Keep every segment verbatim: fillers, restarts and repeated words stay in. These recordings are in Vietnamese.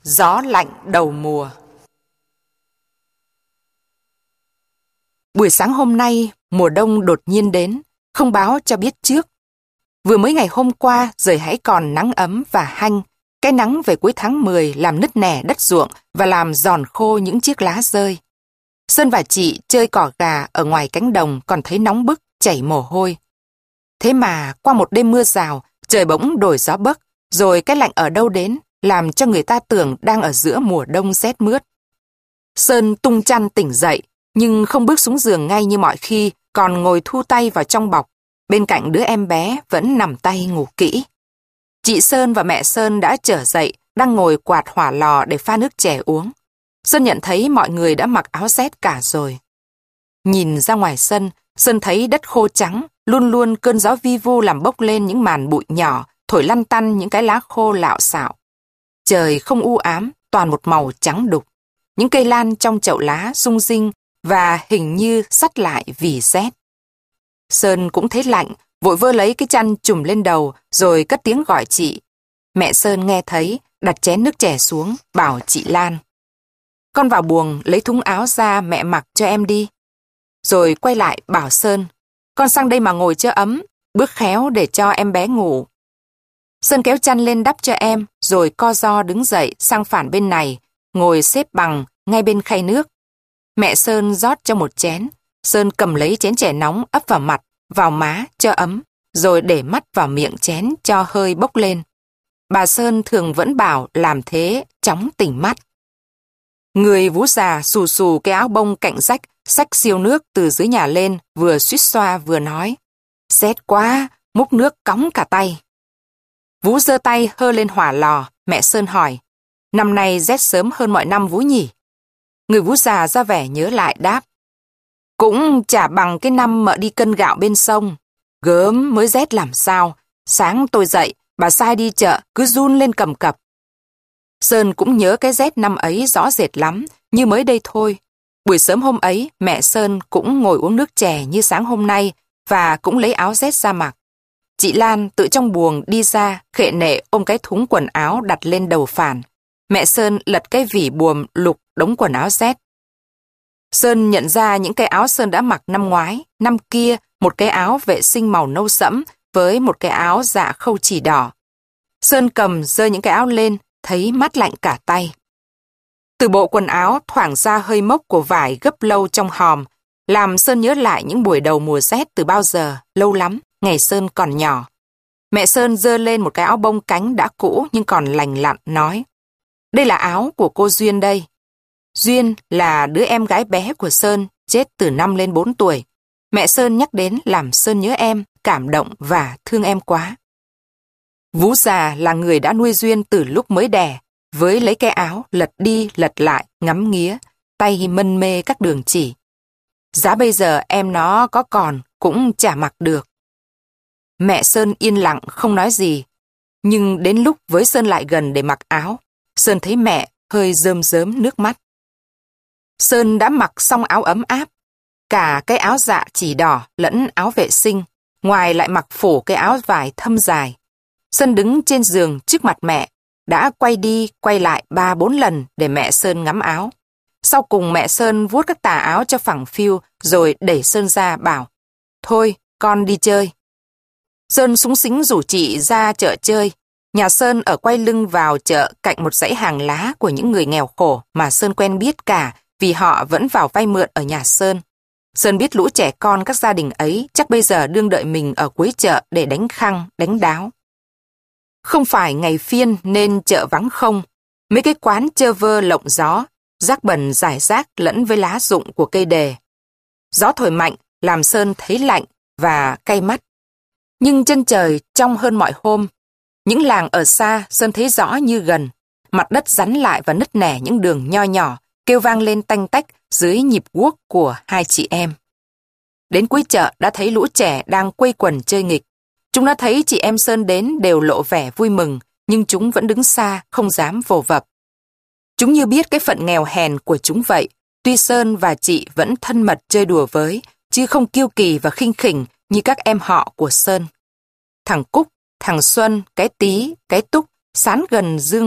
Gió lạnh đầu mùa. Buổi sáng hôm nay, mùa đông đột nhiên đến, không báo cho biết trước. Vừa mới ngày hôm qua, trời hãy còn nắng ấm và hanh. Cái nắng về cuối tháng mười làm nứt nẻ đất ruộng và làm giòn khô những chiếc lá rơi. Sơn và chị chơi cỏ gà ở ngoài cánh đồng còn thấy nóng bức, chảy mồ hôi. Thế mà qua một đêm mưa rào, trời bỗng đổi gió bấc, rồi cái lạnh ở đâu đến, làm cho người ta tưởng đang ở giữa mùa đông rét mướt. Sơn tung chăn tỉnh dậy, nhưng không bước xuống giường ngay như mọi khi, còn ngồi thu tay vào trong bọc. Bên cạnh đứa em bé vẫn nằm tay ngủ kỹ. Chị Sơn và mẹ Sơn đã trở dậy, đang ngồi quạt hỏa lò để pha nước chè uống. Sơn nhận thấy mọi người đã mặc áo rét cả rồi. Nhìn ra ngoài sân, Sơn thấy đất khô trắng, luôn luôn cơn gió vi vu làm bốc lên những màn bụi nhỏ, thổi lăn tăn những cái lá khô lạo xạo. Trời không u ám, toàn một màu trắng đục. Những cây lan trong chậu lá rung rinh và hình như sắt lại vì rét. Sơn cũng thấy lạnh, vội vơ lấy cái chăn trùm lên đầu rồi cất tiếng gọi chị. Mẹ Sơn nghe thấy, đặt chén nước chè xuống, bảo chị Lan: "Con vào buồng lấy thúng áo ra mẹ mặc cho em đi." Rồi quay lại bảo Sơn: "Con sang đây mà ngồi cho ấm, bước khéo để cho em bé ngủ." Sơn kéo chăn lên đắp cho em, rồi co ro đứng dậy sang phản bên này, ngồi xếp bằng ngay bên khay nước. Mẹ Sơn rót cho một chén. Sơn cầm lấy chén chè nóng ấp vào mặt, vào má cho ấm, rồi để mắt vào miệng chén cho hơi bốc lên. Bà Sơn thường vẫn bảo làm thế chóng tỉnh mắt. Người vú già xù xù cái áo bông cạnh rách, xách siêu nước từ dưới nhà lên, vừa suýt xoa vừa nói: "Rét quá, múc nước cóng cả tay." Vú giơ tay hơ lên hỏa lò. Mẹ Sơn hỏi: "Năm nay rét sớm hơn mọi năm vú nhỉ?" Người vú già ra vẻ nhớ lại đáp: "Cũng chả bằng cái năm mợ đi cân gạo bên sông. Gớm mới rét làm sao. Sáng tôi dậy, bà sai đi chợ cứ run lên cầm cập." Sơn cũng nhớ cái rét năm ấy rõ rệt lắm, như mới đây thôi. Buổi sớm hôm ấy, mẹ Sơn cũng ngồi uống nước chè như sáng hôm nay và cũng lấy áo rét ra mặc. Chị Lan tự trong buồng đi ra, khệ nệ ôm cái thúng quần áo đặt lên đầu phản. Mẹ Sơn lật cái vỉ buồm lục đống quần áo rét. Sơn nhận ra những cái áo Sơn đã mặc năm ngoái, năm kia một cái áo vệ sinh màu nâu sẫm với một cái áo dạ khâu chỉ đỏ. Sơn cầm giơ những cái áo lên, thấy mát lạnh cả tay. Từ bộ quần áo thoảng ra hơi mốc của vải gấp lâu trong hòm, làm Sơn nhớ lại những buổi đầu mùa rét từ bao giờ, lâu lắm, ngày Sơn còn nhỏ. Mẹ Sơn giơ lên một cái áo bông cánh đã cũ nhưng còn lành lặn, nói: "Đây là áo của cô Duyên đây." Duyên là đứa em gái bé của Sơn, chết từ năm lên bốn tuổi. Mẹ Sơn nhắc đến làm Sơn nhớ em, cảm động và thương em quá. Vú già là người đã nuôi Duyên từ lúc mới đẻ, với lấy cái áo lật đi lật lại, ngắm nghía, tay mân mê các đường chỉ. Giá bây giờ em nó có còn cũng chả mặc được. Mẹ Sơn yên lặng không nói gì, nhưng đến lúc với Sơn lại gần để mặc áo, Sơn thấy mẹ hơi rơm rớm nước mắt. Sơn đã mặc xong áo ấm áp, cả cái áo dạ chỉ đỏ lẫn áo vệ sinh, ngoài lại mặc phủ cái áo vải thâm dài. Sơn đứng trên giường trước mặt mẹ, đã quay đi quay lại ba bốn lần để mẹ Sơn ngắm áo. Sau cùng mẹ Sơn vuốt các tà áo cho phẳng phiu rồi đẩy Sơn ra bảo: "Thôi, con đi chơi." Sơn súng xính rủ chị ra chợ chơi. Nhà Sơn ở quay lưng vào chợ cạnh một dãy hàng lá của những người nghèo khổ mà Sơn quen biết cả vì họ vẫn vào vay mượn ở nhà Sơn. Sơn biết lũ trẻ con các gia đình ấy chắc bây giờ đương đợi mình ở cuối chợ để đánh khăng, đánh đáo. Không phải ngày phiên nên chợ vắng không. Mấy cái quán chơ vơ lộng gió, rác bẩn rải rác lẫn với lá rụng của cây đề. Gió thổi mạnh làm Sơn thấy lạnh và cay mắt. Nhưng chân trời trong hơn mọi hôm. Những làng ở xa Sơn thấy rõ như gần. Mặt đất rắn lại và nứt nẻ những đường nho nhỏ, kêu vang lên tanh tách dưới nhịp guốc của hai chị em. Đến cuối chợ đã thấy lũ trẻ đang quây quần chơi nghịch. Chúng đã thấy chị em Sơn đến đều lộ vẻ vui mừng, nhưng chúng vẫn đứng xa, không dám vồ vập. Chúng như biết cái phận nghèo hèn của chúng vậy, tuy Sơn và chị vẫn thân mật chơi đùa với, chứ không kiêu kỳ và khinh khỉnh như các em họ của Sơn. Thằng Cúc, thằng Xuân, cái Tí, cái Túc sán gần dương mắt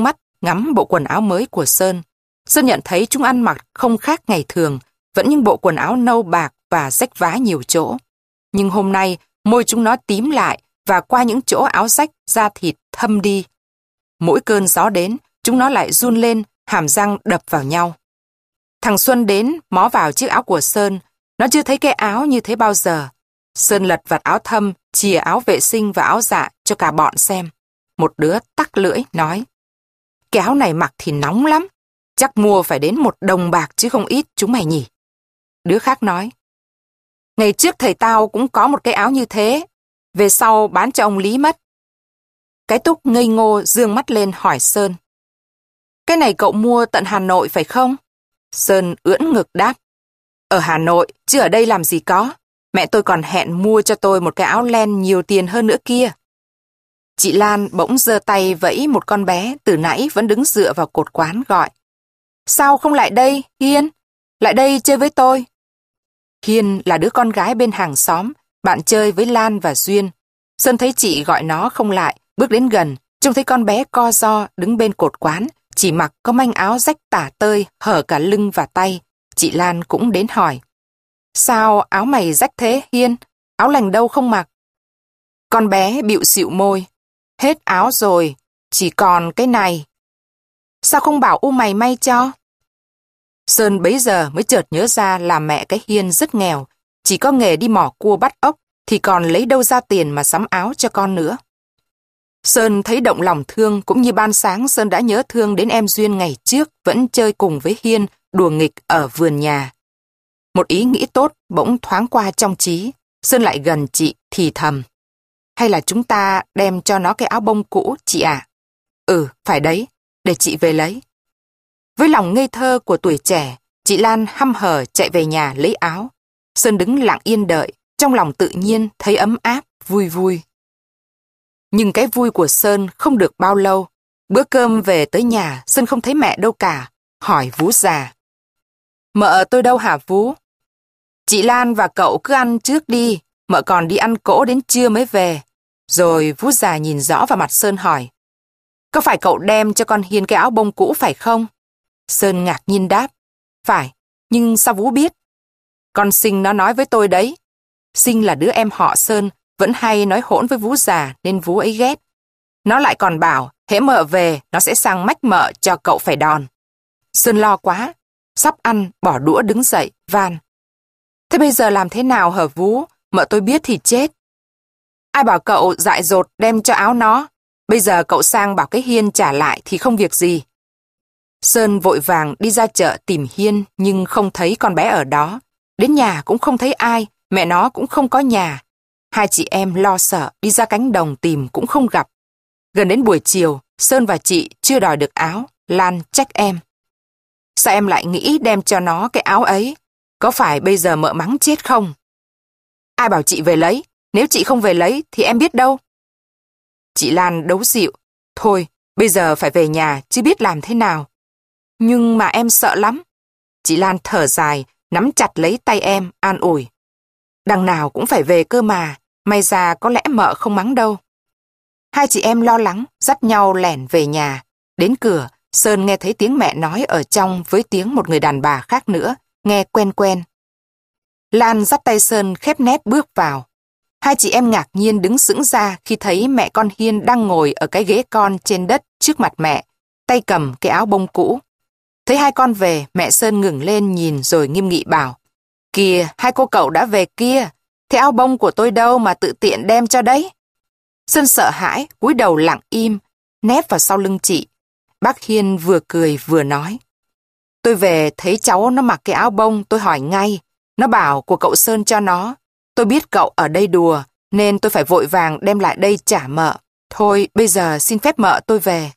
ngắm bộ quần áo mới của Sơn. Sơn nhận thấy chúng ăn mặc không khác ngày thường, vẫn những bộ quần áo nâu bạc và rách vá nhiều chỗ. Nhưng hôm nay, môi chúng nó tím lại và qua những chỗ áo rách, da thịt thâm đi. Mỗi cơn gió đến, chúng nó lại run lên, hàm răng đập vào nhau. Thằng Xuân đến, mó vào chiếc áo của Sơn. Nó chưa thấy cái áo như thế bao giờ. Sơn lật vạt áo thâm, chìa áo vệ sinh và áo dạ cho cả bọn xem. Một đứa tắc lưỡi, nói: "Cái áo này mặc thì nóng lắm. Chắc mua phải đến một đồng bạc chứ không ít chúng mày nhỉ." Đứa khác nói: "Ngày trước thầy tao cũng có một cái áo như thế. Về sau bán cho ông Lý mất." Cái Túc ngây ngô dương mắt lên hỏi Sơn: "Cái này cậu mua tận Hà Nội phải không?" Sơn ưỡn ngực đáp: "Ở Hà Nội, chứ ở đây làm gì có. Mẹ tôi còn hẹn mua cho tôi một cái áo len nhiều tiền hơn nữa kia." Chị Lan bỗng giơ tay vẫy một con bé từ nãy vẫn đứng dựa vào cột quán gọi: "Sao không lại đây, Hiên? Lại đây chơi với tôi." Hiên là đứa con gái bên hàng xóm, bạn chơi với Lan và Duyên. Sơn thấy chị gọi nó không lại, bước đến gần, trông thấy con bé co ro đứng bên cột quán, chỉ mặc có manh áo rách tả tơi, hở cả lưng và tay. Chị Lan cũng đến hỏi: "Sao áo mày rách thế, Hiên? Áo lành đâu không mặc?" Con bé bịu xịu môi: "Hết áo rồi, chỉ còn cái này." "Sao không bảo u mày may cho?" Sơn bấy giờ mới chợt nhớ ra là mẹ cái Hiên rất nghèo, chỉ có nghề đi mỏ cua bắt ốc, thì còn lấy đâu ra tiền mà sắm áo cho con nữa. Sơn thấy động lòng thương, cũng như ban sáng Sơn đã nhớ thương đến em Duyên ngày trước vẫn chơi cùng với Hiên, đùa nghịch ở vườn nhà. Một ý nghĩ tốt bỗng thoáng qua trong trí. Sơn lại gần chị thì thầm: "Hay là chúng ta đem cho nó cái áo bông cũ, chị ạ?" "Ừ, phải đấy, để chị về lấy." Với lòng ngây thơ của tuổi trẻ, chị Lan hăm hở chạy về nhà lấy áo. Sơn đứng lặng yên đợi, trong lòng tự nhiên thấy ấm áp, vui vui. Nhưng cái vui của Sơn không được bao lâu. Bữa cơm về tới nhà, Sơn không thấy mẹ đâu cả, hỏi Vú già: "Mợ tôi đâu hả Vú?" "Chị Lan và cậu cứ ăn trước đi, mợ còn đi ăn cỗ đến trưa mới về." Rồi Vú già nhìn rõ vào mặt Sơn hỏi: "Có phải cậu đem cho con Hiên cái áo bông cũ phải không?" Sơn ngạc nhiên đáp: "Phải, nhưng sao Vú biết?" "Con Sinh nó nói với tôi đấy." Sinh là đứa em họ Sơn, vẫn hay nói hỗn với Vú già nên Vú ấy ghét. Nó lại còn bảo hễ mợ về nó sẽ sang mách mợ cho cậu phải đòn. Sơn lo quá, sắp ăn bỏ đũa đứng dậy van: "Thế bây giờ làm thế nào hả Vú? Mợ tôi biết thì chết." "Ai bảo cậu dại dột đem cho áo nó? Bây giờ cậu sang bảo cái Hiên trả lại thì không việc gì." Sơn vội vàng đi ra chợ tìm Hiên nhưng không thấy con bé ở đó. Đến nhà cũng không thấy ai, mẹ nó cũng không có nhà. Hai chị em lo sợ đi ra cánh đồng tìm cũng không gặp. Gần đến buổi chiều, Sơn và chị chưa đòi được áo. Lan trách em: "Sao em lại nghĩ đem cho nó cái áo ấy? Có phải bây giờ mợ mắng chết không?" "Ai bảo chị về lấy? Nếu chị không về lấy thì em biết đâu." Chị Lan đấu dịu: "Thôi, bây giờ phải về nhà chứ biết làm thế nào." "Nhưng mà em sợ lắm." Chị Lan thở dài, nắm chặt lấy tay em, an ủi: "Đằng nào cũng phải về cơ mà, may ra có lẽ mợ không mắng đâu." Hai chị em lo lắng, dắt nhau lẻn về nhà. Đến cửa, Sơn nghe thấy tiếng mẹ nói ở trong với tiếng một người đàn bà khác nữa, nghe quen quen. Lan dắt tay Sơn khép nép bước vào. Hai chị em ngạc nhiên đứng sững ra khi thấy mẹ con Hiên đang ngồi ở cái ghế con trên đất trước mặt mẹ, tay cầm cái áo bông cũ. Thấy hai con về, mẹ Sơn ngừng lên nhìn rồi nghiêm nghị bảo: "Kìa, hai cô cậu đã về kia. Thế áo bông của tôi đâu mà tự tiện đem cho đấy?" Sơn sợ hãi, cúi đầu lặng im, nép vào sau lưng chị. Bác Hiên vừa cười vừa nói: "Tôi về thấy cháu nó mặc cái áo bông, tôi hỏi ngay. Nó bảo của cậu Sơn cho nó. Tôi biết cậu ở đây đùa, nên tôi phải vội vàng đem lại đây trả mợ. Thôi, bây giờ xin phép mợ tôi về."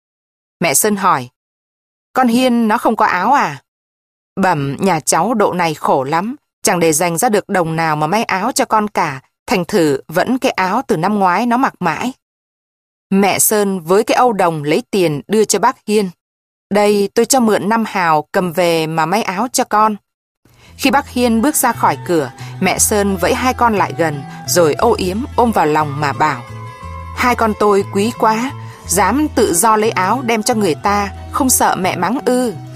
Mẹ Sơn hỏi: "Con Hiên nó không có áo à?" "Bẩm, nhà cháu độ này khổ lắm, chẳng để dành ra được đồng nào mà may áo cho con cả, thành thử vẫn cái áo từ năm ngoái nó mặc mãi." Mẹ Sơn với cái âu đồng lấy tiền đưa cho bác Hiên: "Đây, tôi cho mượn năm hào cầm về mà may áo cho con." Khi bác Hiên bước ra khỏi cửa, mẹ Sơn vẫy hai con lại gần, rồi âu yếm ôm vào lòng mà bảo: "Hai con tôi quý quá, Dám tự do lấy áo đem cho người ta, không sợ mẹ mắng ư?